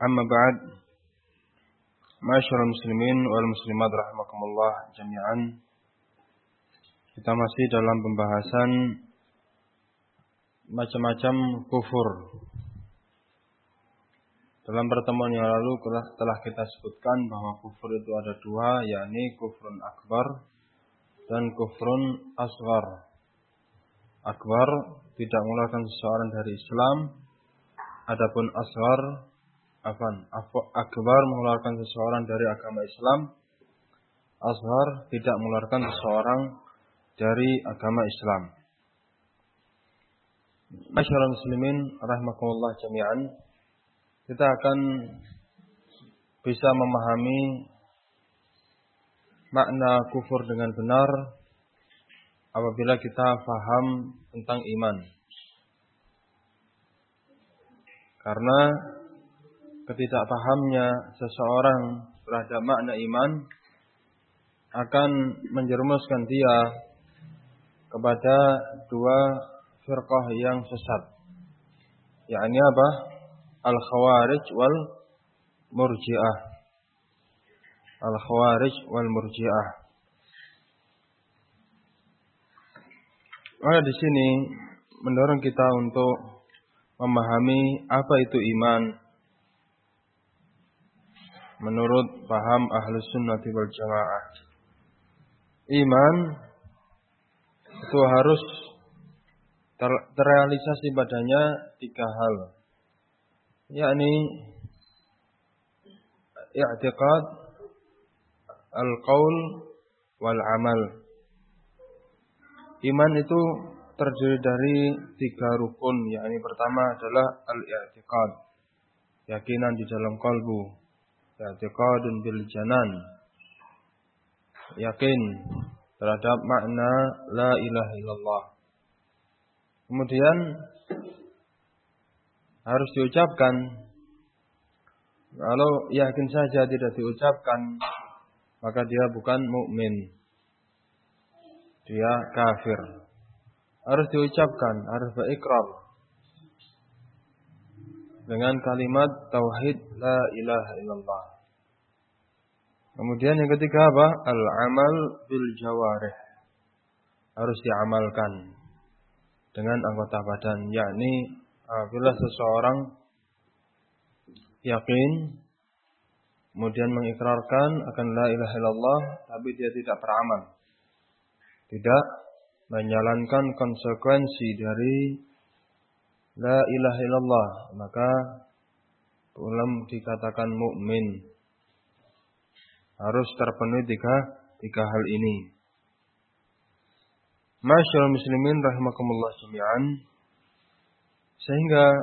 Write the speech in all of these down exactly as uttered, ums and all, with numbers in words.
Amma ba'd. Ma'asyiral muslimin wal muslimat rahimakumullah jami'an. Kita masih dalam pembahasan macam-macam kufur. Dalam pertemuan yang lalu telah kita sebutkan bahwa kufur itu ada dua, yakni kufrun akbar dan kufrun asghar. Akbar tidak mengeluarkan seseorang dari Islam, adapun asghar Afan, akbar mengeluarkan seseorang dari agama Islam, asghar tidak mengeluarkan seseorang dari agama Islam. Ma'asyiral muslimin rahimakumullah jami'an, kita akan bisa memahami makna kufur dengan benar apabila kita paham tentang iman. Karena ketidakpahamnya seseorang terhadap makna iman akan menjerumuskan dia kepada dua firqah yang sesat. Yakni apa? Al-Khawarij wal Murji'ah. Al-Khawarij wal Murji'ah. Maka di sini mendorong kita untuk memahami apa itu iman menurut paham Ahlus Sunnati wal Jamaah. Iman itu harus ter- terrealisasi padanya tiga hal, yakni i'tiqad, al-qaul, wal amal. Iman itu terdiri dari tiga rukun, yakni pertama adalah al-i'tiqad, keyakinan di dalam kalbu, i'tiqadun bil janan, yakin terhadap makna la ilaha illallah. Kemudian harus diucapkan. Kalau yakin saja tidak diucapkan, maka dia bukan mukmin, dia kafir. Harus diucapkan, harus berikrar dengan kalimat tauhid la ilaha illallah. Kemudian yang ketiga apa? Al-amal bil jawarih. Harus diamalkan dengan anggota badan, yakni apabila seseorang yakin kemudian mengikrarkan akan la ilaha illallah tapi dia tidak beramal, tidak menjalankan konsekuensi dari la ilaha illallah, maka belum dikatakan mukmin. Harus terpenuhi tiga, tiga hal ini. Ma'asyiral muslimin rahimakumullah jami'an. Sehingga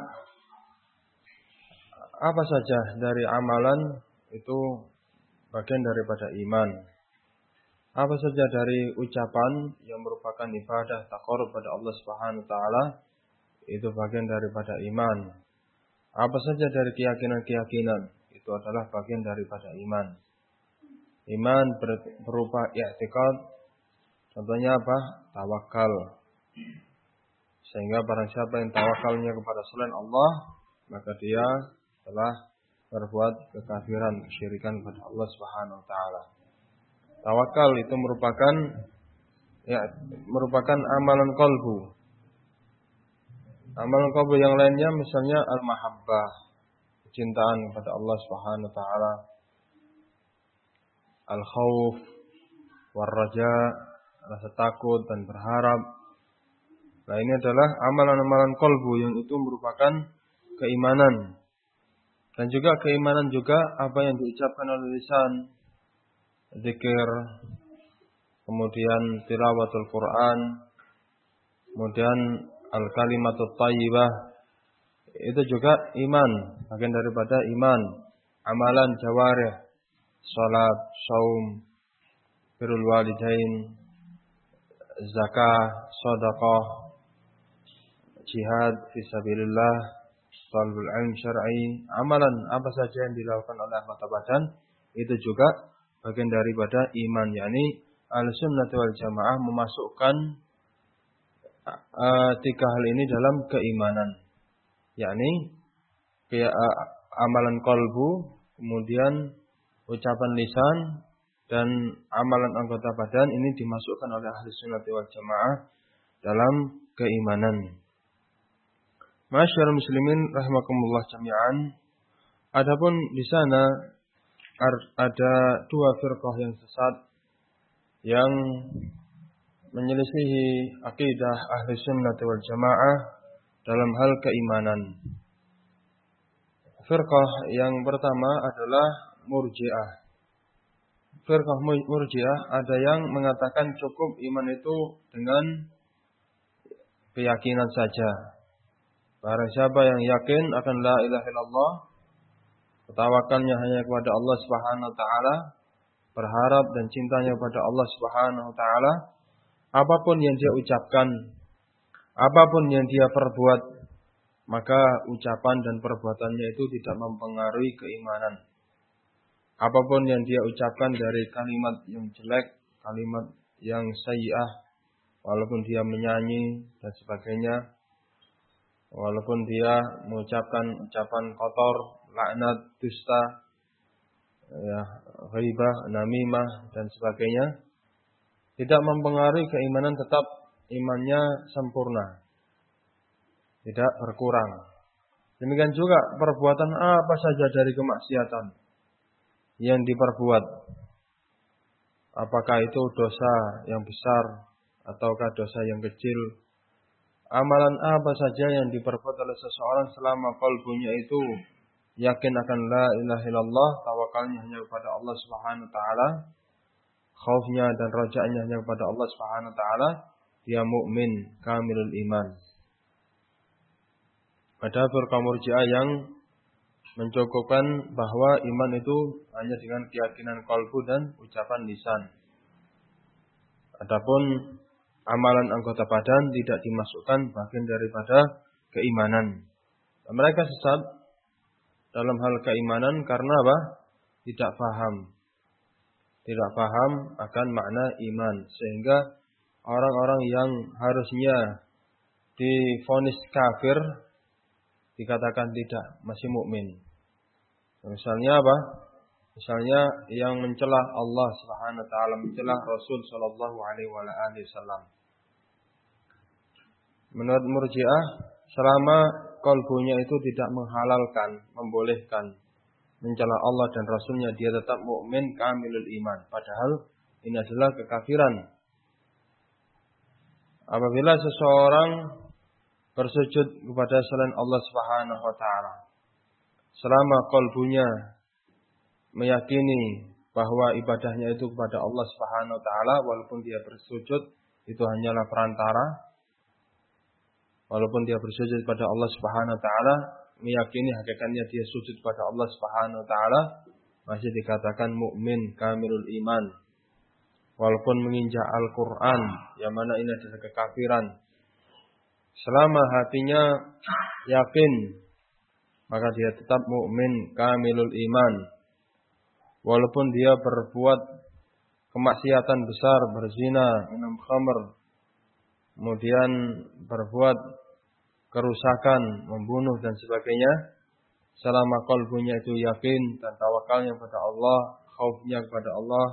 apa saja dari amalan itu bagian daripada iman. Apa saja dari ucapan yang merupakan ibadah taqarrub pada Allah Subhanahu wa taala itu bagian daripada iman. Apa saja dari keyakinan-keyakinan itu adalah bagian daripada iman. Iman berupa i'tiqad, contohnya apa? Tawakal. Sehingga barang siapa yang tawakalnya kepada selain Allah, maka dia telah berbuat kekafiran, kesyirikan kepada Allah Subhanahu wa taala. Tawakal itu merupakan ya merupakan amalan qalbu. Amalan qalbu yang lainnya misalnya al-mahabbah, kecintaan kepada Allah Subhanahu wa taala. Al-khawf, war-raja, rasa takut dan berharap. Nah, ini adalah amalan-amalan qalbu yang itu merupakan keimanan. Dan juga keimanan juga apa yang diucapkan oleh lisan, zikir, kemudian tilawatul Quran, kemudian al-kalimatut thayyibah. Itu juga iman, bagian daripada iman. Amalan jawarih, salat, saum, birrul walidain, zakah, sedekah, jihad fisabilillah, talabul ilm syar'i, amalan apa saja yang dilakukan oleh anggota badan itu juga bagian daripada iman, yakni Ahlussunnah wal Jamaah memasukkan uh, tiga hal ini dalam keimanan, yakni uh, amalan qalbu, kemudian ucapan lisan, dan amalan anggota badan ini dimasukkan oleh ahli sunnah wal jamaah dalam keimanan. Masyaallah muslimin rahimakumullah jami'an. Adapun di sana ada dua firqah yang sesat yang menyelisihi akidah ahli sunnah wal jamaah dalam hal keimanan. Firqah yang pertama adalah Murji'ah. Firqah Murji'ah ada yang mengatakan cukup iman itu dengan keyakinan saja. Barang siapa yang yakin akan la ilaha illallah, tawakalnya hanya kepada Allah Subhanahu wa taala, berharap dan cintanya kepada Allah Subhanahu wa taala, apapun yang dia ucapkan, apapun yang dia perbuat, maka ucapan dan perbuatannya itu tidak mempengaruhi keimanan. Apapun yang dia ucapkan dari kalimat yang jelek, kalimat yang sayyi'ah, walaupun dia menyanyi dan sebagainya, walaupun dia mengucapkan ucapan kotor, laknat, dusta, ya, ghibah, namimah dan sebagainya, tidak mempengaruhi keimanan, tetap imannya sempurna, tidak berkurang. Demikian juga perbuatan apa saja dari kemaksiatan yang diperbuat, apakah itu dosa yang besar ataukah dosa yang kecil, amalan apa saja yang diperbuat oleh seseorang selama qalbunya itu yakin akan la ilaha illallah, tawakalnya hanya kepada Allah Subhanahu wa taala, khaufnya dan rajaannya hanya kepada Allah Subhanahu wa taala, dia mukmin kamilul iman. Ada firqah Murji'ah yang mencukupkan bahwa iman itu hanya dengan keyakinan qalbu dan ucapan lisan. Adapun amalan anggota badan tidak dimasukkan bagian daripada keimanan. Mereka sesat dalam hal keimanan karena apa? Tidak paham. Tidak paham akan makna iman. Sehingga orang-orang yang harusnya divonis kafir dikatakan tidak, masih mukmin. Misalnya apa? Misalnya yang mencela Allah Subhanahu wa taala, mencela Rasul sallallahu alaihi wasallam. Menurut Murji'ah, selama qalbunya itu tidak menghalalkan, membolehkan mencela Allah dan Rasulnya, dia tetap mukmin kamilul iman. Padahal ini adalah kekafiran. Apabila seseorang bersujud kepada selain Allah Subhanahu wa taala, selama qalbunya meyakini bahwa ibadahnya itu kepada Allah Subhanahu wa taala, walaupun dia bersujud itu hanyalah perantara, walaupun dia bersujud kepada Allah Subhanahu wa taala, meyakini hakikatnya dia sujud kepada Allah Subhanahu wa taala, masih dikatakan mukmin kamilul iman. Walaupun menginjak Al-Qur'an, yang mana ini adalah kekafiran, selama hatinya yakin, maka dia tetap mukmin kamilul iman. Walaupun dia berbuat kemaksiatan besar, berzina, minum khamr, kemudian berbuat kerusakan, membunuh dan sebagainya, selama qalbunya itu yakin dan tawakalnya kepada Allah, khaufnya kepada Allah,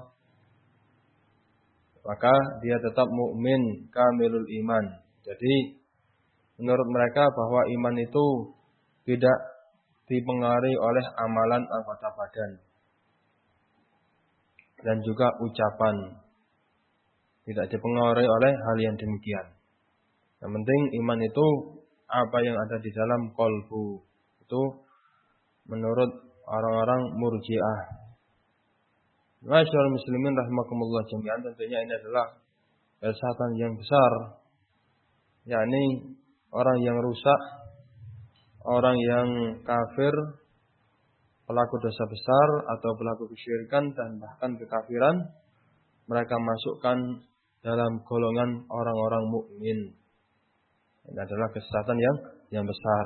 maka dia tetap mukmin kamilul iman. Jadi menurut mereka bahwa iman itu tidak dipengaruhi oleh amalan anggota badan dan juga ucapan, tidak dipengaruhi oleh hal yang demikian. Yang penting iman itu apa yang ada di dalam qalbu. Itu menurut orang-orang Murji'ah. Masyaallah muslimin rahimakumullah jami'an, tentunya ini adalah kesesatan yang besar, yakni orang yang rusak, orang yang kafir, pelaku dosa besar atau pelaku kesyirikan dan bahkan kekafiran, mereka masukkan dalam golongan orang-orang mukmin. Ini adalah kesesatan yang yang besar.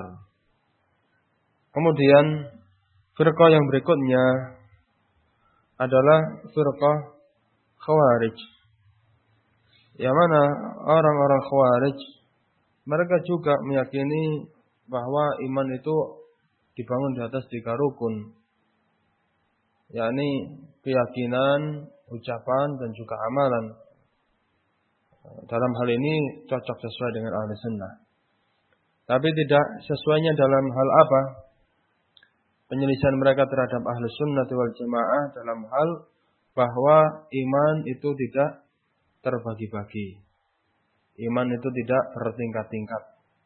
Kemudian firqah yang berikutnya adalah firqah Khawarij. Yang mana orang-orang Khawarij, mereka juga meyakini bahwa iman itu dibangun di atas tiga rukun, yakni keyakinan, ucapan, dan juga amalan. Dalam hal ini cocok sesuai dengan ahli sunnah. Tapi tidak sesuainya dalam hal apa? Penyelisihan mereka terhadap ahli sunnah wal jamaah dalam hal bahwa iman itu tidak terbagi-bagi. Iman itu tidak bertingkat-tingkat.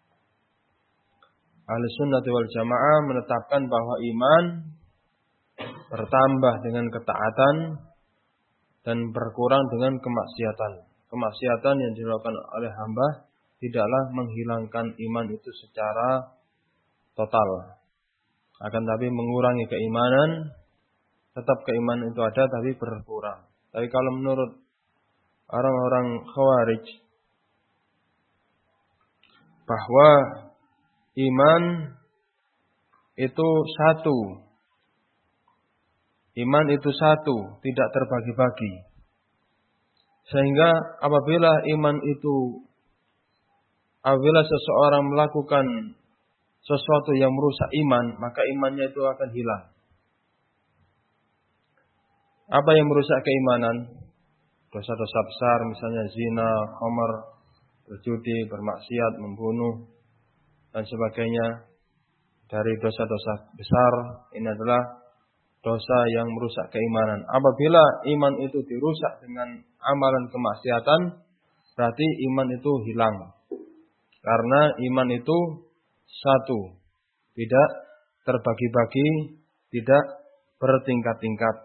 Ahli sunnah wal jamaah menetapkan bahwa iman bertambah dengan ketaatan dan berkurang dengan kemaksiatan. Kemaksiatan yang dilakukan oleh hamba tidaklah menghilangkan iman itu secara total. Akan tapi mengurangi keimanan, tetap keimanan itu ada tapi berkurang. Tapi kalau menurut orang-orang Khawarij, bahwa iman itu satu. Iman itu satu, tidak terbagi-bagi. Sehingga apabila iman itu, apabila seseorang melakukan sesuatu yang merusak iman, maka imannya itu akan hilang. Apa yang merusak keimanan? Dosa-dosa besar, misalnya zina, khamar, berjudi, bermaksiat, membunuh, dan sebagainya. Dari dosa-dosa besar, ini adalah dosa yang merusak keimanan. Apabila iman itu dirusak dengan amalan kemaksiatan, berarti iman itu hilang. Karena iman itu satu, tidak terbagi-bagi, tidak bertingkat-tingkat,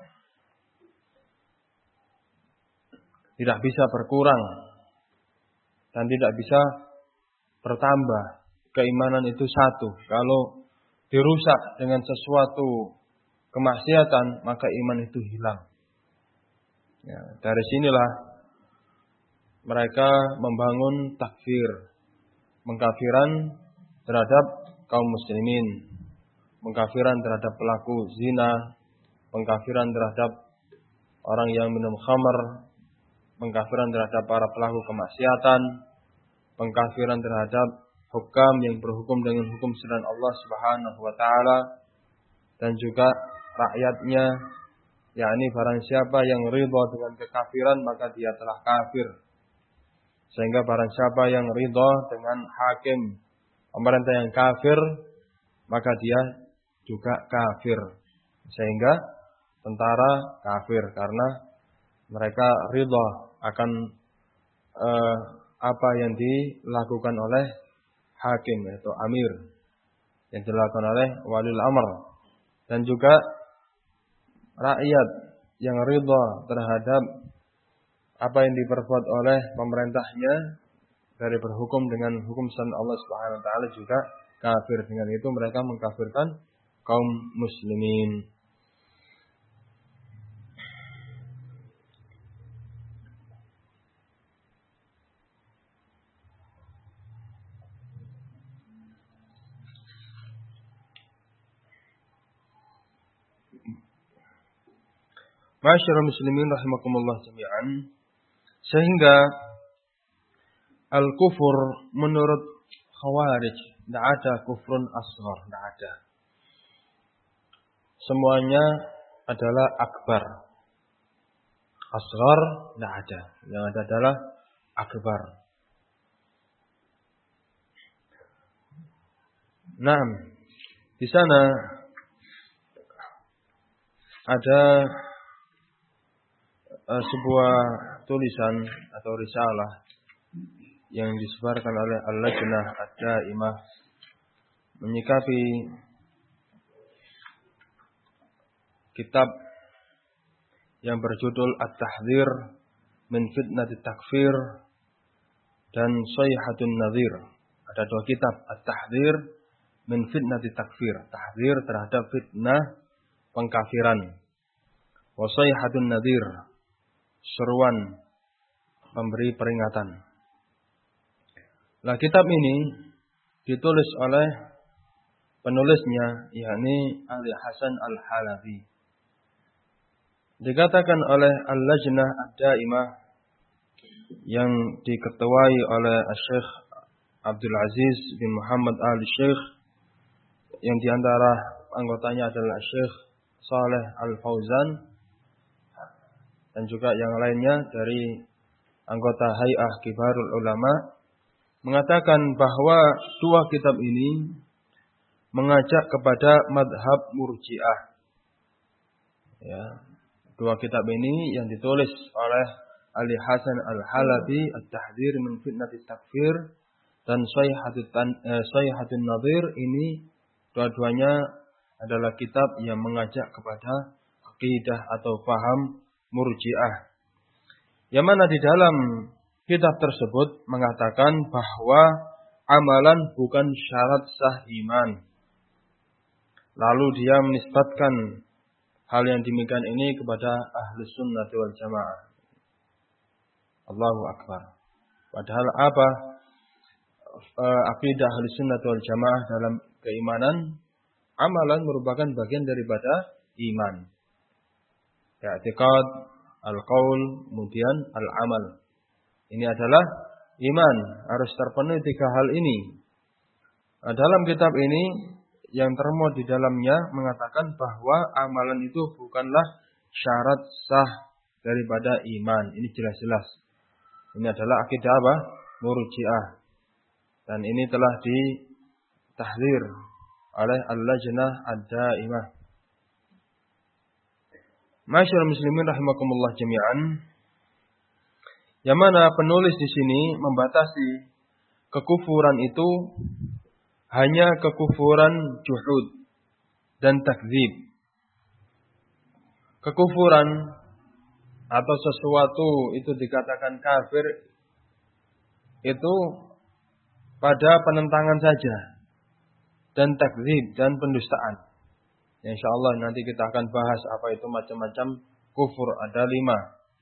tidak bisa berkurang, dan tidak bisa bertambah. Keimanan itu satu. Kalau dirusak dengan sesuatu kemaksiatan, maka iman itu hilang. Ya, dari sinilah mereka membangun takfir, mengkafiran terhadap kaum muslimin, mengkafiran terhadap pelaku zina, mengkafiran terhadap orang yang minum khamar, mengkafiran terhadap para pelaku kemaksiatan, pengkafiran terhadap hukam yang berhukum dengan hukum selain Allah Subhanahu wa taala, dan juga rakyatnya, yakni barang siapa yang ridha dengan kekafiran maka dia telah kafir. Sehingga barang siapa yang ridha dengan hakim pemerintah yang kafir, maka dia juga kafir. Sehingga tentara kafir karena mereka ridha akan eh, apa yang dilakukan oleh hakim, yaitu amir, yang dilakukan oleh walil amr. Dan juga rakyat yang ridha terhadap apa yang diperbuat oleh pemerintahnya dari berhukum dengan hukum selain Allah Subhanahu wa taala juga kafir. Dengan itu mereka mengkafirkan kaum muslimin. Masyarul muslimin rahimakumullah jami'an. Sehingga al-kufur menurut Khawarij tidak ada kufrun asghar, tidak ada. Semuanya adalah akbar. Asghar tidak ada. Yang ada adalah akbar. Nah, di sana ada uh, sebuah tulisan atau risalah yang disebarkan oleh Al-Lajnah Ad-Daimah menyikapi kitab yang berjudul At-Tahdhir min Fitnatit Takfir dan Sayhatun Nadhir. Ada dua kitab, At-Tahdhir min Fitnatit Takfir, tahdzir terhadap fitnah pengkafiran. Wa Sayhatun Nadhir, seruan memberi peringatan. Nah, kitab ini ditulis oleh penulisnya, yakni Ali Hasan Al-Halabi. Dikatakan oleh Al-Lajnah Ad-Daimah yang diketuai oleh Syekh Abdul Aziz bin Muhammad Al-Syekh yang diantara anggotanya adalah Syekh Shalih Al-Fauzan dan juga yang lainnya dari anggota Hay'ah Kibarul Ulama, mengatakan bahwa dua kitab ini mengajak kepada madhab Murji'ah. Ya, dua kitab ini yang ditulis oleh Ali Hasan Al-Halabi, At-Tahdhir min Fitnatit Takfir, dan Sayhatun Nadhir, ini dua-duanya adalah kitab yang mengajak kepada akidah atau paham Murji'ah. Yang mana di dalam kitab tersebut mengatakan bahwa amalan bukan syarat sah iman. Lalu dia menisbatkan hal yang demikian ini kepada Ahlus Sunnah wal Jamaah. Allahu Akbar. Padahal apa akidah Ahlus Sunnah wal Jamaah dalam keimanan? Amalan merupakan bagian daripada iman. I'tiqad, al-qaul, kemudian al-amal. Ini adalah iman. Harus terpenuhi tiga hal ini. Nah, dalam kitab ini yang termuat di dalamnya mengatakan bahwa amalan itu bukanlah syarat sah daripada iman. Ini jelas-jelas. Ini adalah akidah apa? Murji'ah. Dan ini telah ditahdzir oleh Al-Lajnah Ad-Daimah. Masyaallah muslimin rahimakumullah jami'an. Yang mana penulis di sini membatasi kekufuran itu hanya kekufuran juhud dan takdzib. Kekufuran atau sesuatu itu dikatakan kafir itu pada penentangan saja, dan takdzib dan pendustaan. Insyaallah nanti kita akan bahas apa itu macam-macam kufur, ada lima.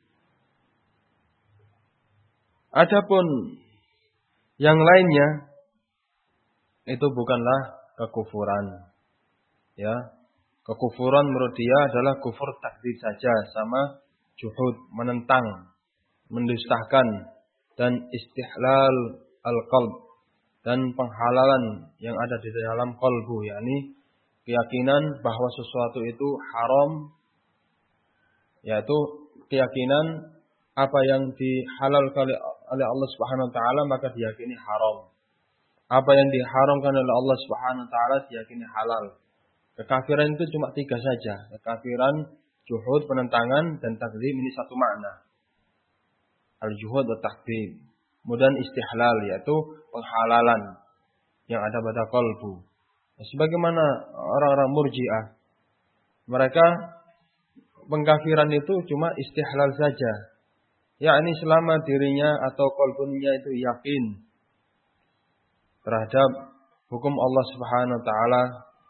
Adapun yang lainnya itu bukanlah kekufuran. Ya, kekufuran menurut dia adalah kufur takdzib saja, sama juhud, menentang, mendustakan, dan istihlal al-qalb, dan penghalalan yang ada di dalam qalbu, yakni keyakinan bahwa sesuatu itu haram, yaitu keyakinan apa yang dihalalkan oleh Allah Subhanahu wa taala maka diyakini haram. Apa yang diharamkan oleh Allah Subhanahu wa taala diyakini halal. Kekafiran itu cuma tiga saja. Kekafiran, juhud, penentangan, dan takdzib, ini satu makna. Al-juhud wa takdzib. Kemudian istihlal, yaitu penghalalan yang ada pada qalbu. Sebagaimana orang-orang Murji'ah, mereka pengkafiran itu cuma istihlal saja. Yakni selama dirinya atau qalbunya itu yakin terhadap hukum Allah Subhanahu wa taala,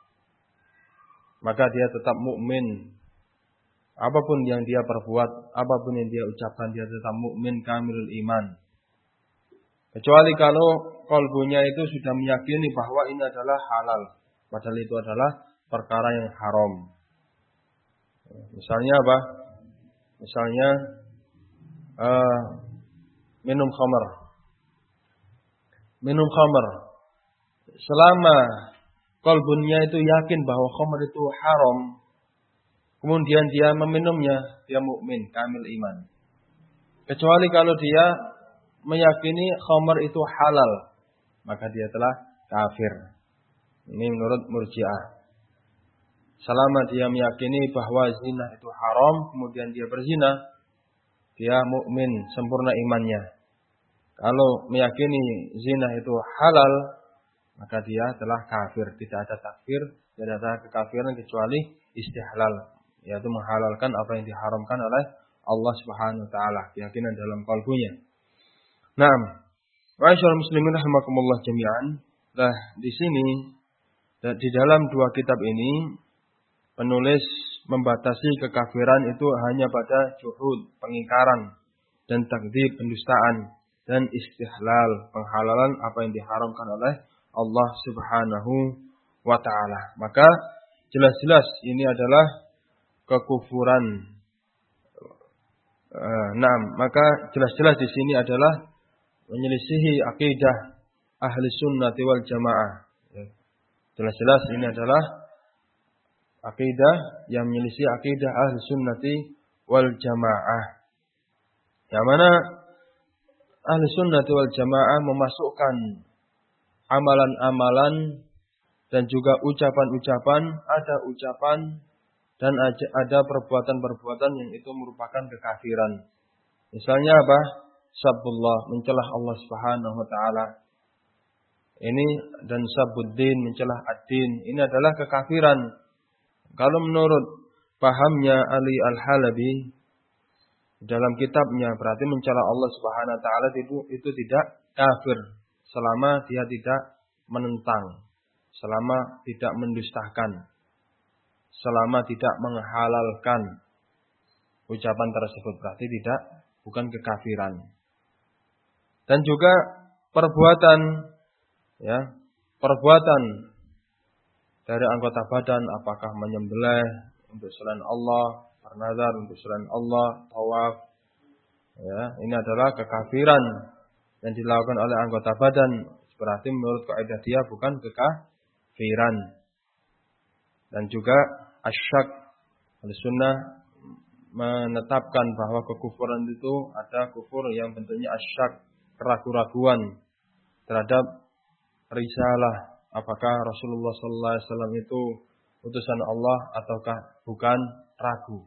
maka dia tetap mukmin. Apapun yang dia perbuat, apapun yang dia ucapkan, dia tetap mukmin kamilul iman. Kecuali kalau qalbunya itu sudah meyakini bahwa ini adalah halal, padahal itu adalah perkara yang haram. Misalnya apa? Misalnya uh, minum khamar. Minum khamar. Selama qalbunya itu yakin bahwa khamar itu haram, kemudian dia meminumnya, dia mukmin, kamil iman. Kecuali kalau dia meyakini khamar itu halal, maka dia telah kafir. Ini menurut Murji'ah. Selama dia meyakini bahwa zina itu haram, kemudian dia berzina, dia mukmin, sempurna imannya. Kalau meyakini zina itu halal, maka dia telah kafir. Tidak ada takfir, tidak ada kekafiran kecuali istihlal, yaitu menghalalkan apa yang diharamkan oleh Allah Subhanahu wa taala, keyakinan dalam qalbunya. Naam. Ma'asyiral muslimin rahimakumullah jami'an. Nah, di sini di dalam dua kitab ini penulis membatasi kekafiran itu hanya pada juhud, pengingkaran, dan takdzib, pendustaan, dan istihlal, penghalalan apa yang diharamkan oleh Allah Subhanahu wa taala. Maka jelas-jelas ini adalah kekufuran. Uh, nah, maka jelas-jelas di sini adalah menyelisihi akidah ahli sunnah wal jamaah. Jelas-jelas ini adalah akidah yang menyelisih akidah ahli sunnati wal jamaah. Yang mana ahli sunnati wal jamaah memasukkan amalan-amalan dan juga ucapan-ucapan, ada ucapan dan ada perbuatan-perbuatan yang itu merupakan kekafiran. Misalnya apa? Sabbullah, mencelah Allah Subhanahu wa taala. Ini dan sabbuddin, mencelah ad-din. Ini adalah kekafiran. Kalau menurut pahamnya Ali Al-Halabi dalam kitabnya, berarti mencela Allah Subhanahu wa taala itu itu tidak kafir selama dia tidak menentang, selama tidak mendustakan, selama tidak menghalalkan ucapan tersebut, berarti tidak bukan kekafiran. Dan juga perbuatan ya, perbuatan dari anggota badan, apakah menyembelih untuk selain Allah, bernazar untuk selain Allah, tawaf, ya, ini adalah kekafiran yang dilakukan oleh anggota badan. Berarti menurut kaidah dia bukan kekafiran. Dan juga asyak, al-sunnah menetapkan bahwa kekufuran itu ada kufur yang bentuknya asyak, keraguan-raguan terhadap risalah, apakah Rasulullah sallallahu alaihi wasallam itu utusan Allah ataukah bukan, ragu.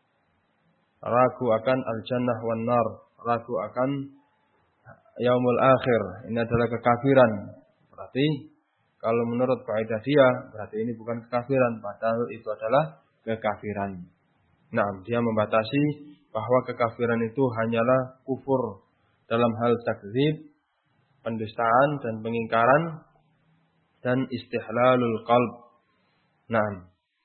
Ragu akan al-jannah wan nar, ragu akan yaumul akhir. Ini adalah kekafiran. Berarti kalau menurut kaidah dia, berarti ini bukan kekafiran, padahal itu adalah kekafiran. Nah, dia membatasi bahwa kekafiran itu hanyalah kufur dalam hal takdzib, pendustaan dan pengingkaran, dan istihlalul qalb. Nah,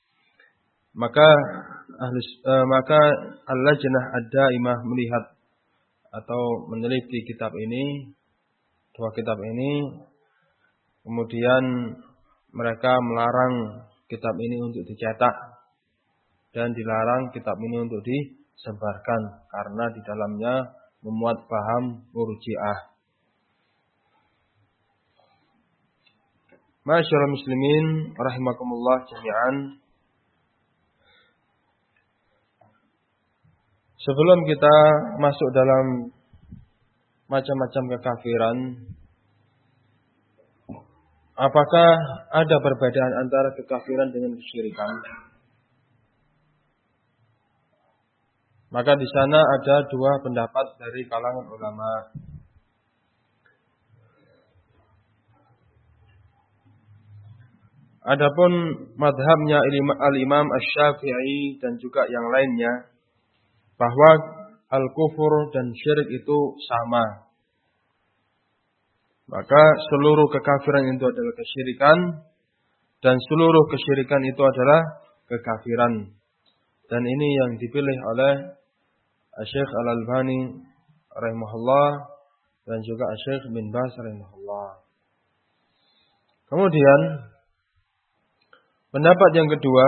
maka ahli, eh, maka al-lajnah ad-daimah melihat atau meneliti kitab ini, dua kitab ini, kemudian mereka melarang kitab ini untuk dicetak dan dilarang kitab ini untuk disebarkan karena di dalamnya memuat paham Murji'ah. Ma'asyiral muslimin rahimakumullah jami'an. Sebelum kita masuk dalam macam-macam kekafiran, apakah ada perbedaan antara kekafiran dengan kesyirikan? Maka di sana ada dua pendapat dari kalangan ulama. Adapun madhabnya al-Imam Asy-Syafi'i dan juga yang lainnya, bahwa al-kufur dan syirik itu sama. Maka seluruh kekafiran itu adalah kesyirikan dan seluruh kesyirikan itu adalah kekafiran. Dan ini yang dipilih oleh Syekh Al-Albani rahimahullah dan juga Syekh bin Baz rahimahullah. Kemudian pendapat yang kedua,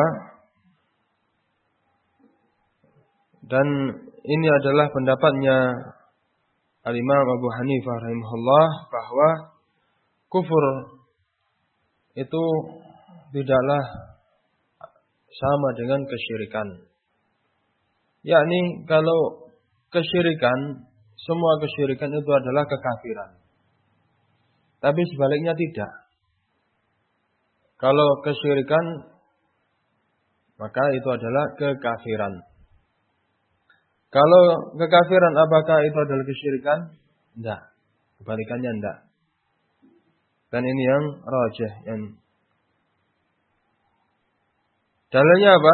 dan ini adalah pendapatnya Al-Imam Abu Hanifah rahimahullah, bahwa kufur itu tidaklah sama dengan kesyirikan. Yakni kalau kesyirikan, semua kesyirikan itu adalah kekafiran. Tapi sebaliknya tidak. Kalau kesyirikan, maka itu adalah kekafiran. Kalau kekafiran, apakah itu adalah kesyirikan? Tidak. Kebalikannya tidak. Dan ini yang rajih. Yang dalilnya apa?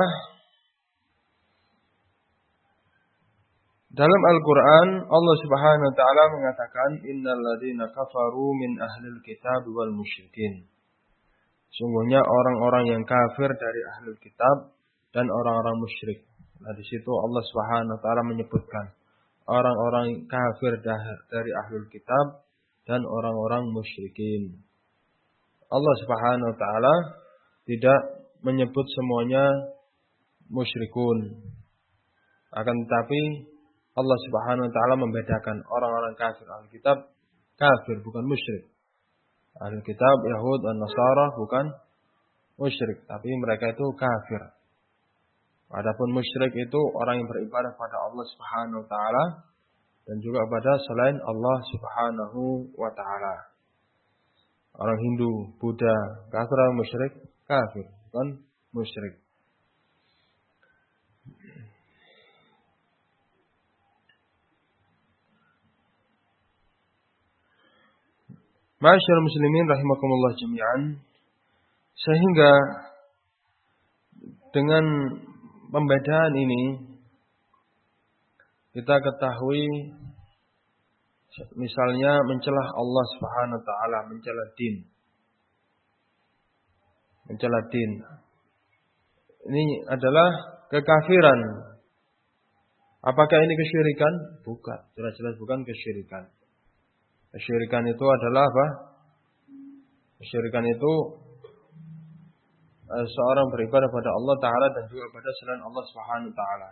Dalam Al-Quran, Allah Subhanahu wa Ta'ala mengatakan, Innal ladzina kafaru min ahlil kitab wal musyrikin. Sungguhnya orang-orang yang kafir dari ahlul kitab dan orang-orang musyrik. Nah, di situ Allah Subhanahu wa Ta'ala menyebutkan orang-orang kafir dari ahlul kitab dan orang-orang musyrikin. Allah Subhanahu wa Ta'ala tidak menyebut semuanya musyrikun. Akan tetapi Allah Subhanahu wa Ta'ala membedakan orang-orang kafir ahlul kitab, kafir bukan musyrik. Ahlul kitab Yahud dan Nasara bukan musyrik, tapi mereka itu kafir. Adapun musyrik itu orang yang beribadah pada Allah Subhanahu wa taala dan juga pada selain Allah Subhanahu wa taala. Orang Hindu, Buddha, kafir atau musyrik? Kafir, bukan musyrik. Ma'asyiral muslimin rahimakumullah jami'an. Sehingga dengan pembedaan ini kita ketahui misalnya mencelah Allah Subhanahu wa taala, mencela din. Mencela din. Ini adalah kekafiran. Apakah ini kesyirikan? Bukan, jelas-jelas bukan kesyirikan. Kesyirikan itu adalah apa? Kesyirikan itu eh, seorang beribadah pada Allah Ta'ala dan juga pada selain Allah Subhanahu Wa Ta'ala.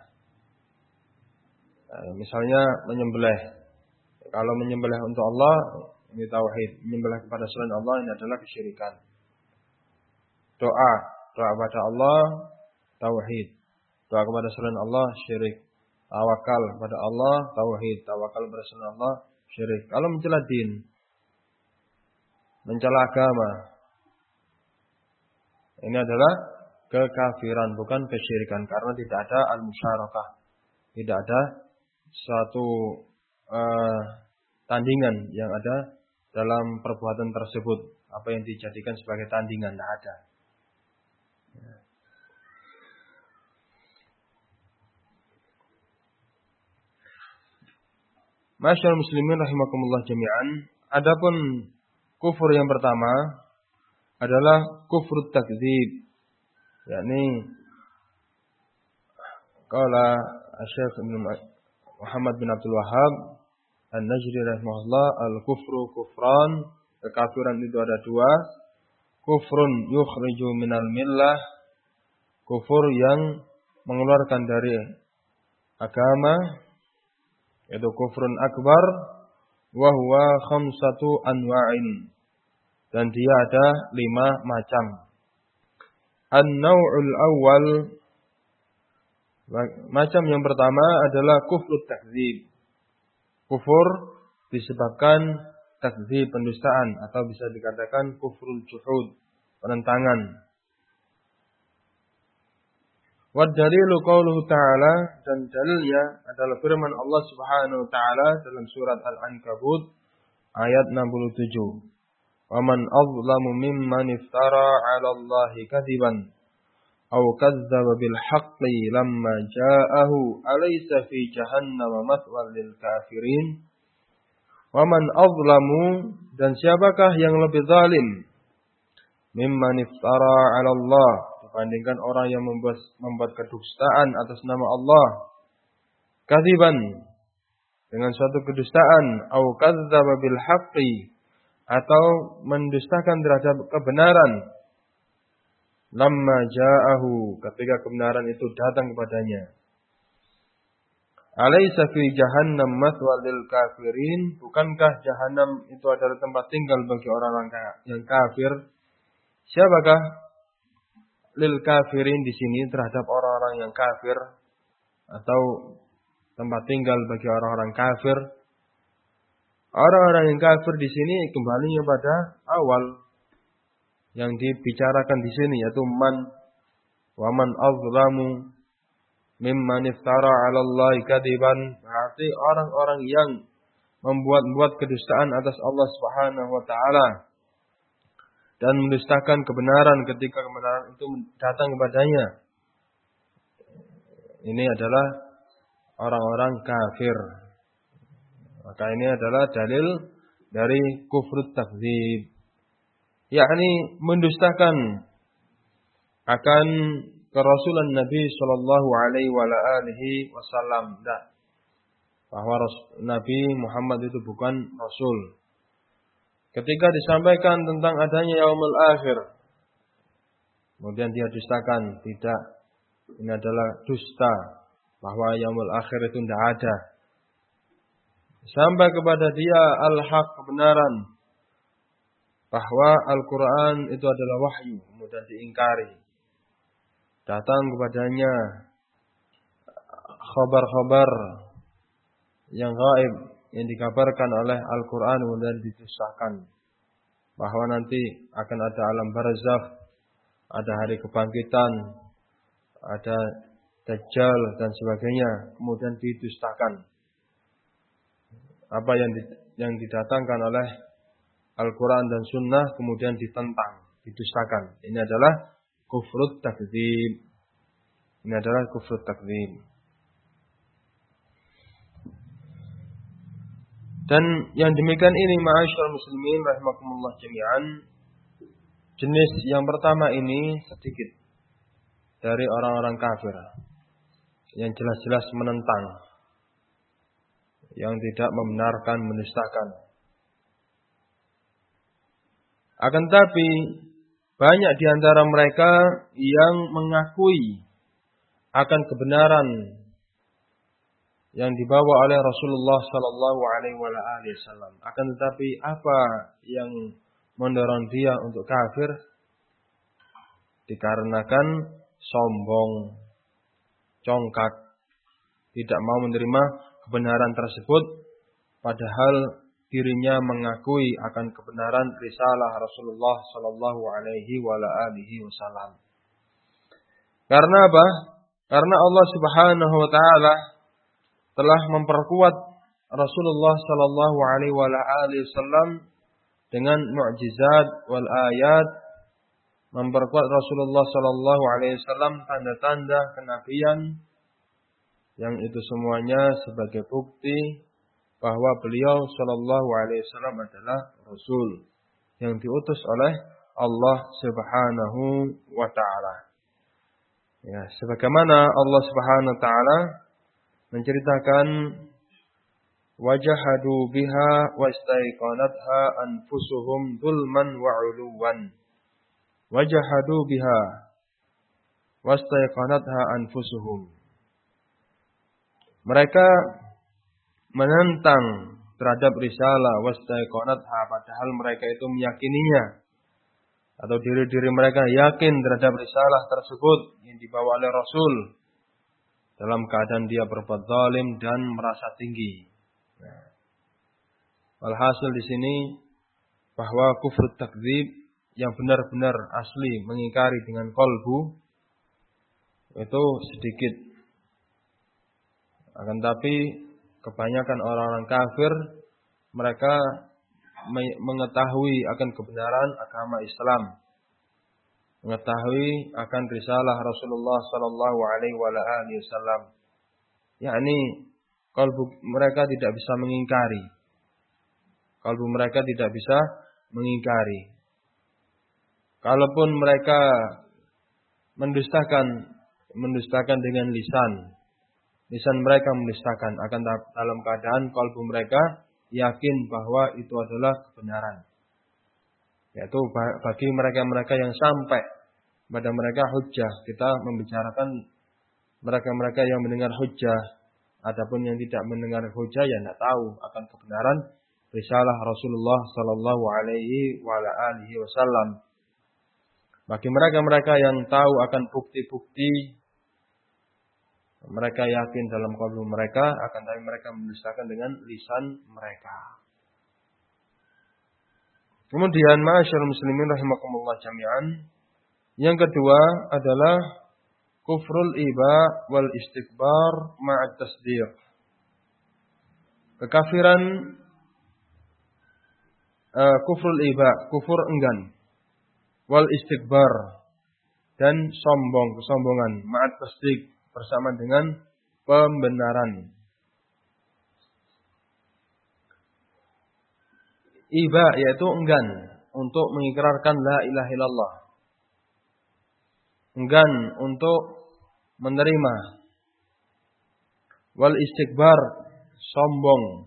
Eh, misalnya menyembelih. Kalau menyembelih untuk Allah, ini tauhid. Menyembelih kepada selain Allah, ini adalah kesyirikan. Doa. Doa kepada Allah, tauhid. Doa kepada selain Allah, syirik. Tawakal kepada Allah, tauhid. Tawakal kepada selain Allah, syirik. Kalau mencela din, mencela agama, ini adalah kekafiran, bukan kesyirikan, karena tidak ada al-musyarakah, tidak ada suatu uh, tandingan yang ada dalam perbuatan tersebut, apa yang dijadikan sebagai tandingan, tidak ada. Masyaallah muslimin rahimakumullah jami'an. Adapun kufur yang pertama adalah kufur takdzib. Yakni qala Syekh Muhammad bin Abdul Wahhab An-Najri rahimahullah, al-kufru kufran, kekafiran itu ada dua. Kufrun yukhriju minal millah, kufur yang mengeluarkan dari agama, yaitu kufrun akbar, wa huwa khamsatu anwa'in, dan dia ada lima macam. An-naw'ul awal, macam yang pertama adalah kufrut takdzib. Kufur disebabkan takdzib, pendustaan, atau bisa dikatakan kufrul juhud, penentangan. Wa dalilu qauluhu ta'ala, dan dalilnya adalah firman Allah Subhanahu wa taala dalam surat Al-Ankabut ayat enam puluh tujuh. Wa man azlamu mimman iftara 'ala Allahi kadziban aw kadzdzaba bil haqqi lamma ja'ahu alaysa fi jahannam mathwal lil kafirin. Wa man azlamu, dan siapakah yang lebih zalim, mimman iftara 'ala Allah, dibandingkan orang yang membuat, membuat kedustaan atas nama Allah, kadziban, dengan suatu kedustaan, au kadzdzaba bil haqqi, atau mendustakan terhadap kebenaran, lamma ja'ahu, ketika kebenaran itu datang kepadanya. Alaysa fi jahannam mathwal lil kafirin, bukankah jahanam itu adalah tempat tinggal bagi orang-orang yang kafir? Siapakah lil kafirin di sini terhadap orang-orang yang kafir, atau tempat tinggal bagi orang-orang kafir? Orang-orang yang kafir di sini kembalinya pada awal yang dibicarakan di sini, yaitu man wa man azlamu mimman iftara 'ala Allahi kadziban, berarti orang-orang yang membuat-buat kedustaan atas Allah Subhanahu wa taala dan mendustakan kebenaran ketika kebenaran itu datang kepadanya. Ini adalah orang-orang kafir. Maka ini adalah dalil dari kufrut takdzib, yakni mendustakan akan kerasulan Nabi sallallahu alaihi wasallam, bahwa Nabi Muhammad itu bukan rasul. Ketika disampaikan tentang adanya yaumul akhir, kemudian dia dustakan, tidak, ini adalah dusta, bahwa yaumul akhir itu tidak ada. Sampai kepada dia al-haq, kebenaran, bahwa Al-Quran itu adalah wahyu, kemudian diingkari. Datang kepadanya khabar-khabar yang gaib yang dikabarkan oleh Al-Quran kemudian didustakan. Bahwa nanti akan ada alam barzakh, ada hari kebangkitan, ada Dajjal dan sebagainya, kemudian didustakan. Apa yang yang didatangkan oleh Al-Quran dan Sunnah kemudian ditentang, didustakan. Ini adalah kufrut takdzib. Ini adalah kufrut takdzib. Dan yang demikian ini ma'asyiral muslimin rahimakumullah jami'an, jenis yang pertama ini sedikit dari orang-orang kafir yang jelas-jelas menentang, yang tidak membenarkan, mendustakan. Akan tapi banyak di antara mereka yang mengakui akan kebenaran yang dibawa oleh Rasulullah Sallallahu Alaihi Wasallam. Akan tetapi apa yang mendorong dia untuk kafir? Dikarenakan sombong, congkak, tidak mau menerima kebenaran tersebut, padahal dirinya mengakui akan kebenaran risalah Rasulullah Sallallahu Alaihi Wasallam. Karena apa? Karena Allah Subhanahu Wa Taala telah memperkuat Rasulullah Sallallahu Alaihi Wasallam dengan mukjizat wal ayat, memperkuat Rasulullah Sallallahu Alaihi Wasallam tanda-tanda kenabian, yang itu semuanya sebagai bukti bahwa beliau Sallallahu Alaihi Wasallam adalah Rasul yang diutus oleh Allah Subhanahu Wa Taala. Ya, sebagaimana Allah Subhanahu Wa Taala menceritakan wajahadu biha wastaiqanatha anfusuhum dzulman wa 'uluwan. Wajahadu biha wastaiqanatha anfusuhum. Mereka menentang terhadap risalah wastaiqanatha, padahal mereka itu meyakininya, atau diri-diri mereka yakin terhadap risalah tersebut yang dibawa oleh Rasul, dalam keadaan dia berbuat zalim dan merasa tinggi. Nah, alhasil di sini bahwa kufur takdzib yang benar-benar asli mengingkari dengan kolbu itu sedikit. Akan tapi kebanyakan orang-orang kafir mereka mengetahui akan kebenaran agama Islam, mengetahui akan risalah Rasulullah Sallallahu Alaihi Wasallam. Yakni kalbu mereka tidak bisa mengingkari. Kalbu mereka tidak bisa mengingkari. Kalaupun mereka mendustakan, mendustakan dengan lisan, lisan mereka mendustakan, akan dalam keadaan kalbu mereka yakin bahwa itu adalah kebenaran. Yaitu bagi mereka-mereka yang sampai pada mereka hujjah. Kita membicarakan mereka-mereka yang mendengar hujjah. Adapun yang tidak mendengar hujjah ya tidak tahu akan kebenaran risalah Rasulullah Sallallahu Alaihi Wasallam. Bagi mereka-mereka yang tahu akan bukti-bukti, mereka yakin dalam qalbu mereka, akan tapi mereka mendustakan dengan lisan mereka. Kemudian ma'asyiral muslimin rahimakumullah jami'an, yang kedua adalah kufrul iba wal istikbar ma'at tasdiq. Kekafiran uh, kufrul iba, kufur enggan, wal istikbar dan sombong, kesombongan, ma'at tasdiq, bersama dengan pembenaran. Iba yaitu enggan untuk mengikrarkan la ilaha illallah. Enggan untuk menerima. Wal istikbar, sombong.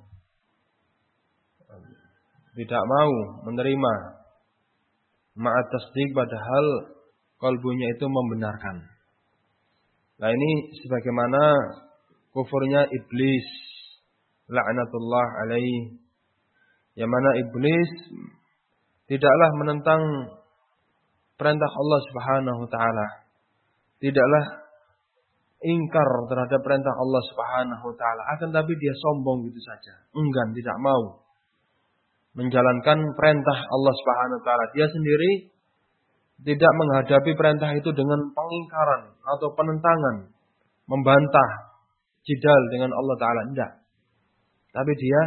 Tidak mau menerima. Ma'at tasdiq, padahal kalbunya itu membenarkan. Nah ini sebagaimana kufurnya iblis, la'natullah alaih. Yang mana iblis tidaklah menentang perintah Allah Subhanahu wa taala. Tidaklah ingkar terhadap perintah Allah Subhanahu wa taala, akan tapi dia sombong gitu saja. Enggan, tidak mau menjalankan perintah Allah Subhanahu wa taala. Dia sendiri tidak menghadapi perintah itu dengan pengingkaran atau penentangan, membantah, jidal dengan Allah taala, enggak. Tapi dia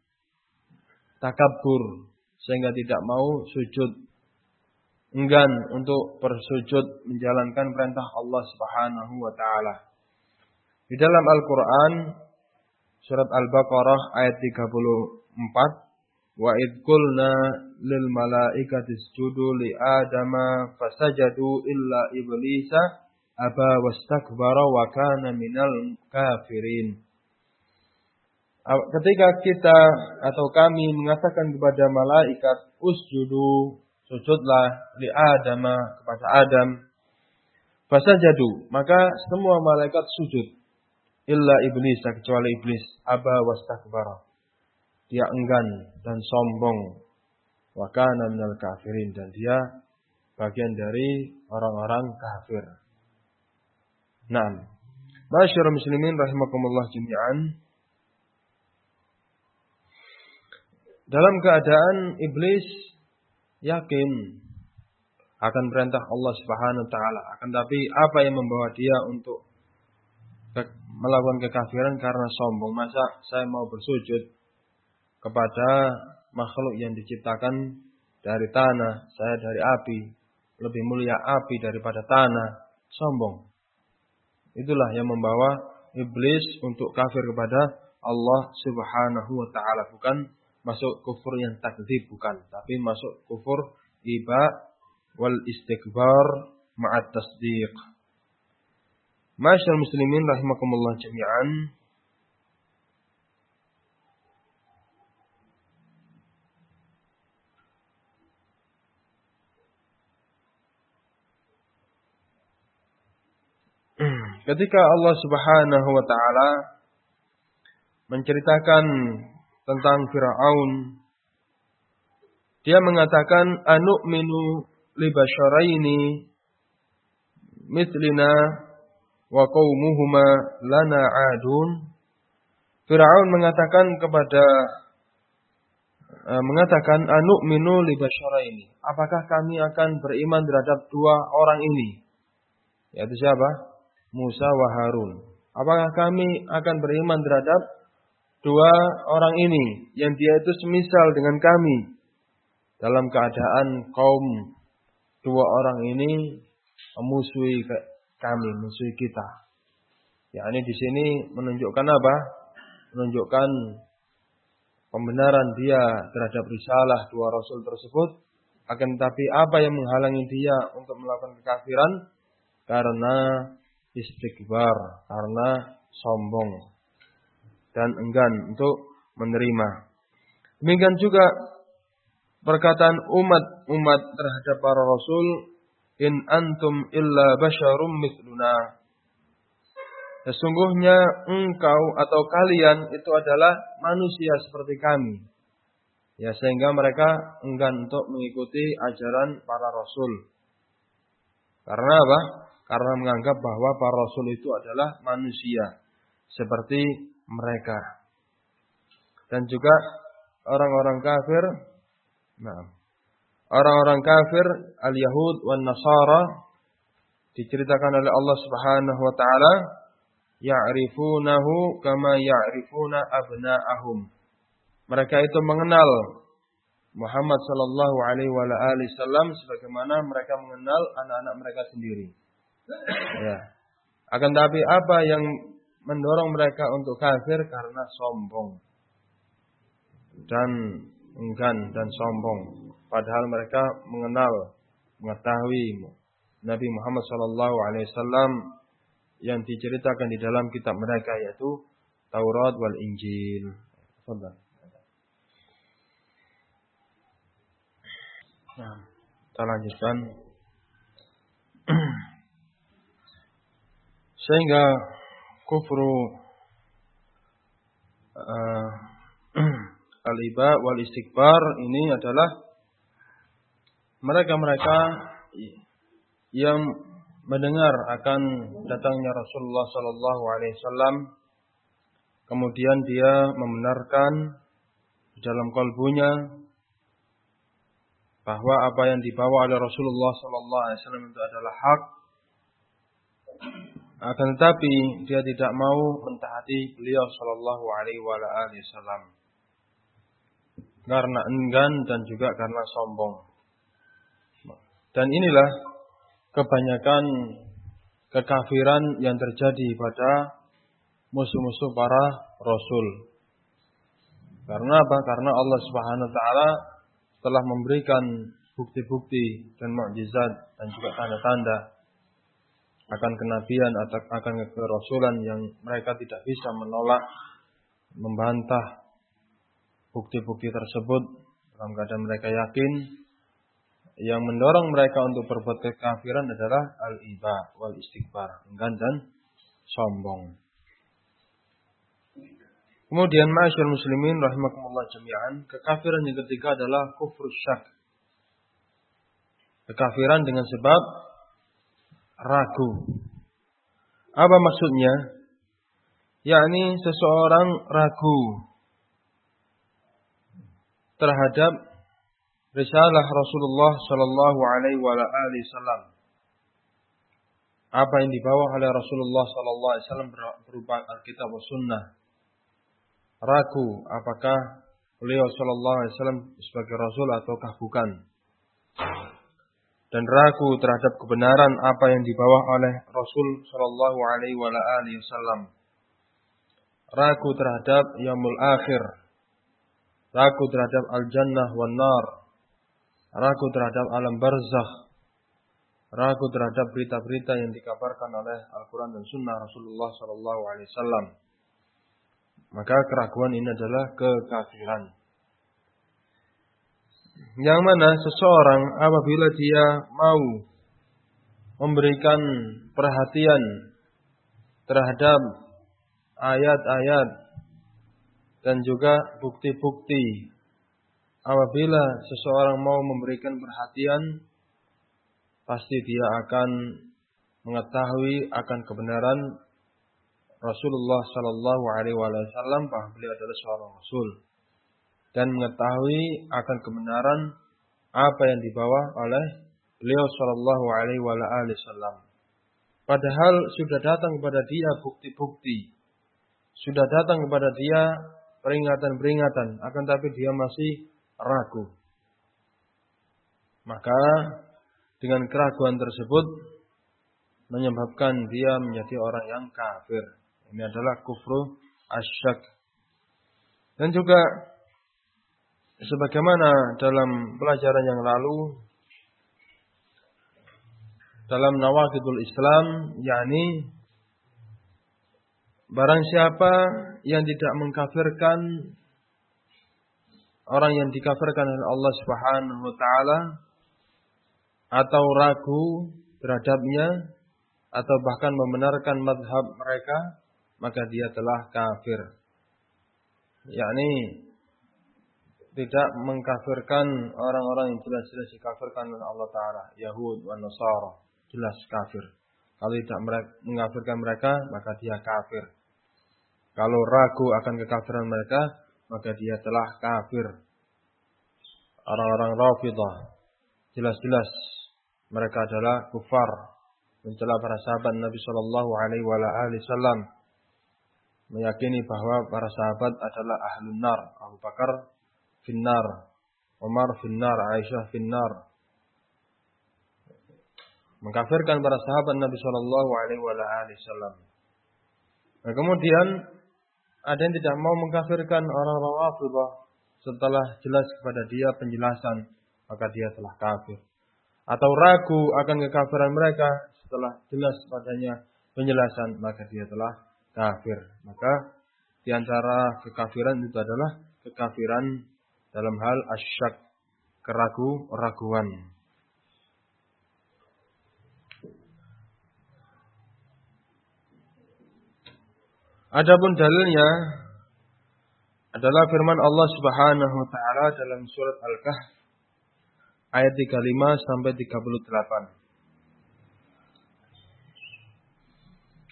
takabur sehingga tidak mau sujud, enggan untuk bersujud menjalankan perintah Allah Subhanahu wa taala. Di dalam Al-Qur'an surat Al-Baqarah ayat tiga puluh empat, wa id qulna lil malaikati isjudu li adama fasajadu illa iblisa aba wastakbara wa kana minal kafirin. Ketika kita atau kami mengatakan kepada malaikat usjudu, sujudlah li adama, kepada Adam, fasajadu, maka semua malaikat sujud, illa iblis, kecuali iblis, aba wastakbara, dia enggan dan sombong, wa kana minal kafirin, dan dia bagian dari orang-orang kafir. Naam. Ma'asyiral muslimin rahimakumullah jami'an. Dalam keadaan iblis yakin akan perintah Allah Subhanahu wa taala, akan tapi apa yang membawa dia untuk melakukan kekafiran? Karena sombong. Masa saya mau bersujud kepada makhluk yang diciptakan dari tanah, saya dari api, lebih mulia api daripada tanah. Sombong. Itulah yang membawa iblis untuk kafir kepada Allah Subhanahu wa taala, bukan masuk kufur yang takdzib, bukan, tapi masuk kufur iba wal istikbar ma'at tasdiq. Ma'asyiral muslimin rahimakumullah jami'an. Ketika Allah Subhanahu wa taala menceritakan tentang Fir'aun, dia mengatakan anu'minu li basyaraini mithlina wa qaumuhuma lana 'adun. Fir'aun mengatakan kepada mengatakan anu'minu li basyaraini, apakah kami akan beriman terhadap dua orang ini? Yaitu siapa? Musa wa Harun. Apakah kami akan beriman terhadap dua orang ini yang dia itu semisal dengan kami, dalam keadaan kaum dua orang ini memusuhi kami, memusuhi kita. Ya, ini di sini menunjukkan apa? Menunjukkan pembenaran dia terhadap risalah dua rasul tersebut. Akan tetapi apa yang menghalangi dia untuk melakukan kekafiran? Karena istikbar, karena sombong dan enggan untuk menerima. Demikian juga perkataan umat-umat terhadap para rasul, in antum illa basyarum mithluna. Sesungguhnya engkau atau kalian itu adalah manusia seperti kami. Ya, sehingga mereka enggan untuk mengikuti ajaran para rasul. Karena apa? Karena menganggap bahwa para rasul itu adalah manusia seperti mereka. Dan juga orang-orang kafir, nah, orang-orang kafir al-Yahud wan Nasara diceritakan oleh Allah Subhanahu wa taala, ya'rifunahu kama ya'rifuna abna'ahum. Mereka itu mengenal Muhammad sallallahu alaihi wasallam sebagaimana mereka mengenal anak-anak mereka sendiri. Ya. Akan tapi apa yang mendorong mereka untuk kafir? Karena sombong dan enggan dan sombong. Padahal mereka mengenal, mengetahui Nabi Muhammad sallallahu alaihi wasallam yang diceritakan di dalam kitab mereka, yaitu Taurat wal Injil. Sabar. Nah, kita lanjutkan. Sehingga kufru uh, al-iba wal istikbar ini adalah mereka-mereka yang mendengar akan datangnya Rasulullah sallallahu alaihi wasallam, kemudian dia membenarkan di dalam kalbunya bahwa apa yang dibawa oleh Rasulullah sallallahu alaihi wasallam itu adalah hak, akan tetapi dia tidak mau mentaati beliau sallallahu alaihi wasallam karena enggan dan juga karena sombong. Dan inilah kebanyakan kekafiran yang terjadi pada musuh-musuh para rasul. Karena apa? Karena Allah Subhanahu wa taala telah memberikan bukti-bukti dan mukjizat dan juga tanda-tanda akan kenabian atau akan kerasulan yang mereka tidak bisa menolak, membantah bukti-bukti tersebut dalam keadaan mereka yakin. Yang mendorong mereka untuk berbuat kekafiran adalah al-iba wal istikbar, enggan dan sombong. Kemudian ma'asyiral muslimin rahimakumullah jami'an, kekafiran yang ketiga adalah kufur syak. Kekafiran dengan sebab ragu. Apa maksudnya? Yakni seseorang ragu terhadap risalah Rasulullah sallallahu alaihi wasallam. Apa yang dibawa oleh Rasulullah sallallahu alaihi wasallam berupa Alkitab dan Sunnah. Ragu apakah beliau sallallahu alaihi wasallam sebagai rasul ataukah bukan. Dan ragu terhadap kebenaran apa yang dibawa oleh Rasul sallallahu alaihi wasallam. Ragu terhadap yaumul akhir. Ragu terhadap al-jannah wan nar. Ragu terhadap alam barzakh. Ragu terhadap berita-berita yang dikabarkan oleh Al-Quran dan Sunnah Rasulullah sallallahu alaihi wasallam. Maka keraguan ini adalah kekafiran. Yang mana seseorang apabila dia mau memberikan perhatian terhadap ayat-ayat dan juga bukti-bukti, apabila seseorang mau memberikan perhatian, pasti dia akan mengetahui akan kebenaran Rasulullah sallallahu alaihi wasallam bahwa beliau adalah seorang rasul, dan mengetahui akan kebenaran apa yang dibawa oleh beliau sallallahu alaihi wasallam. Padahal sudah datang kepada dia bukti-bukti, sudah datang kepada dia peringatan-peringatan, akan tapi dia masih ragu. Maka dengan keraguan tersebut menyebabkan dia menjadi orang yang kafir. Ini adalah kufru asyak. Dan juga sebagaimana dalam pelajaran yang lalu dalam nawaqidul Islam, yakni barang siapa yang tidak mengkafirkan orang yang dikafirkan oleh Allah Subhanahu wa taala, atau ragu terhadapnya, atau bahkan membenarkan madhab mereka, maka dia telah kafir. Yakni tidak mengkafirkan orang-orang yang jelas-jelas dikafirkan oleh Allah Ta'ala, Yahud wa Nasara, jelas kafir. Kalau tidak mengkafirkan mereka, maka dia kafir. Kalau ragu akan kekafiran mereka, maka dia telah kafir. Orang-orang Rafidah, jelas-jelas mereka adalah kufar, mencela para sahabat Nabi Shallallahu Alaihi Wasallam, meyakini bahwa para sahabat adalah ahlun nar. Abu Bakar finnar, Umar finnar, Aisyah finnar. Mengkafirkan para sahabat Nabi Shallallahu Alaihi Wasallam. Nah, kemudian ada yang tidak mau mengkafirkan orang-orang Rafidah setelah jelas kepada dia penjelasan, maka dia telah kafir. Atau ragu akan kekafiran mereka setelah jelas padanya penjelasan, maka dia telah kafir. Maka di antara kekafiran itu adalah kekafiran dalam hal asyak, keragu-raguan. Adapun dalilnya adalah firman Allah Subhanahu wa taala dalam surat Al-Kahf ayat tiga puluh lima sampai tiga puluh delapan.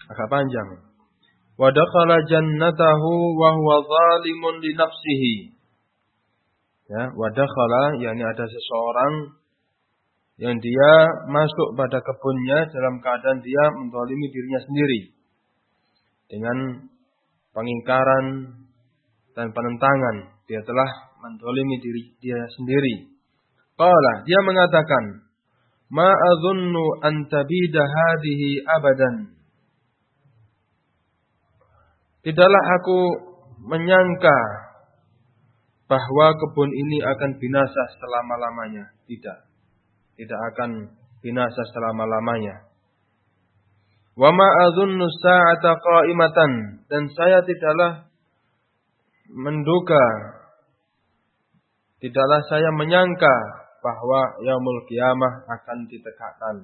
Agak panjang. Wa dakhala jannatahu wa huwa zalimun li nafsihi. Ya, wa dakhala yakni ada seseorang yang dia masuk pada kebunnya dalam keadaan dia menzalimi dirinya sendiri dengan pengingkaran dan penentangan. Dia telah menzalimi diri dia sendiri. Qala, dia mengatakan, ma adzunnu an tabida hadhihi abadan. Tidaklah aku menyangka bahwa kebun ini akan binasa selama-lamanya. Tidak. Tidak akan binasa selama-lamanya. Wa ma adzunnu sa'ata qa'imatan, dan saya tidaklah menduga, tidaklah saya menyangka bahwa yaumul qiyamah akan ditegakkan.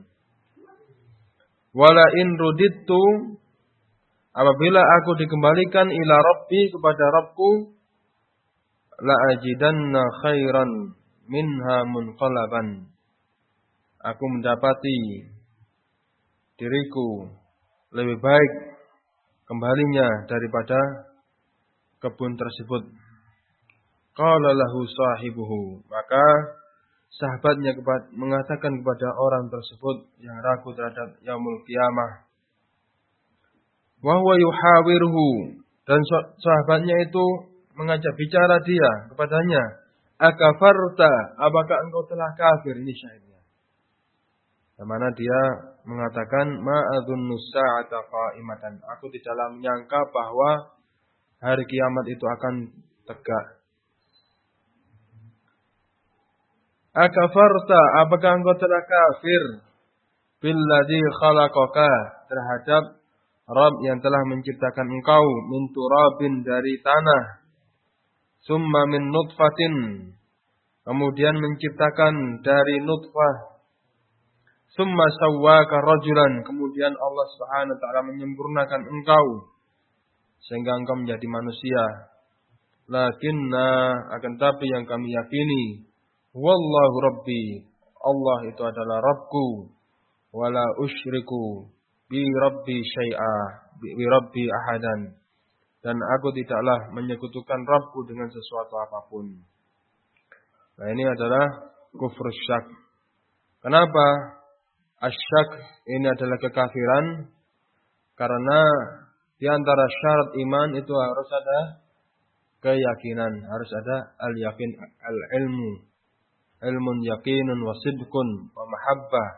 Wala in rudittu, apabila aku dikembalikan ila rabbi, kepada Rabbku, la ajidanna khairan minha munqalaban. Aku mendapati diriku lebih baik kembalinya daripada kebun tersebut. Qala lahu sahibuhu, maka sahabatnya mengatakan kepada orang tersebut yang ragu terhadap yaumul qiyamah, wa huwa yuhawirhu, dan sahabatnya itu mengajak bicara dia kepadanya, akafarta, apakah engkau telah kafir? Ini syahidnya. Di mana dia mengatakan, ma adzunnu sa'ata qa'imatan, aku tidaklah menyangka bahwa hari kiamat itu akan tegak. Akafarta, apakah engkau telah kafir billadzi khalaqaka, terhadap Rabb yang telah menciptakan engkau, min turabin, dari tanah, summa min nutfatin, kemudian menciptakan dari nutfah, summa sawwaka rajulan, kemudian Allah Subhanahu wa taala menyempurnakan engkau sehingga engkau menjadi manusia. Lakinna, akan tapi yang kami yakini, wallahu rabbi, Allah itu adalah Rabbku, wala usyriku bi rabbi syai'a, bi rabbi ahadan, dan aku tidaklah menyekutukan Rabbku dengan sesuatu apapun. Nah, ini adalah kufur syak. Kenapa? Asyak ini adalah kekafiran, karena di antara syarat iman itu harus ada keyakinan, harus ada al-yakin, al-ilmu, ilmun yakinun wa sidqun wa mahabbah.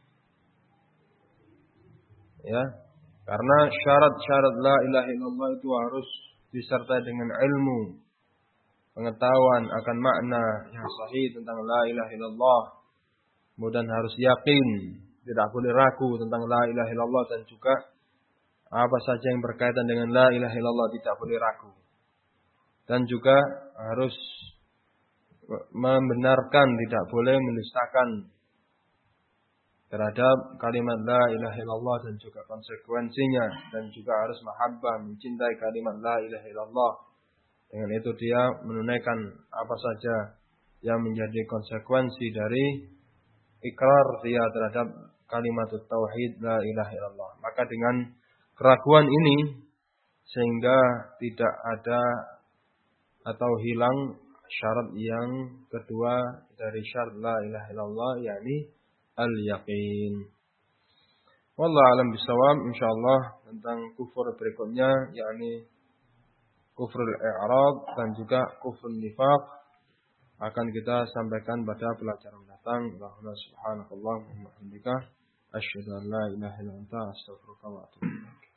Ya, karena syarat-syarat la ilaha illallah itu harus disertai dengan ilmu, pengetahuan akan makna yang sahih tentang la ilaha illallah. Kemudian harus yakin, tidak boleh ragu tentang la ilaha illallah, dan juga apa saja yang berkaitan dengan la ilaha illallah tidak boleh ragu. Dan juga harus membenarkan, tidak boleh mendustakan terhadap kalimat la ilaha illallah dan juga konsekuensinya, dan juga harus mahabbah, mencintai kalimat la ilaha illallah. Dengan itu dia menunaikan apa saja yang menjadi konsekuensi dari ikrar dia terhadap kalimat tauhid la ilaha illallah. Maka dengan keraguan ini sehingga tidak ada atau hilang syarat yang kedua dari syarat la ilaha illallah, yakni al-yaqin. Wallahu a'lam bishawab. Insyaallah tentang kufur berikutnya, yakni kufrul i'rad dan juga kufrul nifaq, akan kita sampaikan pada pelajaran datang. Allahumma subhanakallah wa bihamdika asyhadu an la ilaha illa anta astaghfiruka wa atubu ilaik.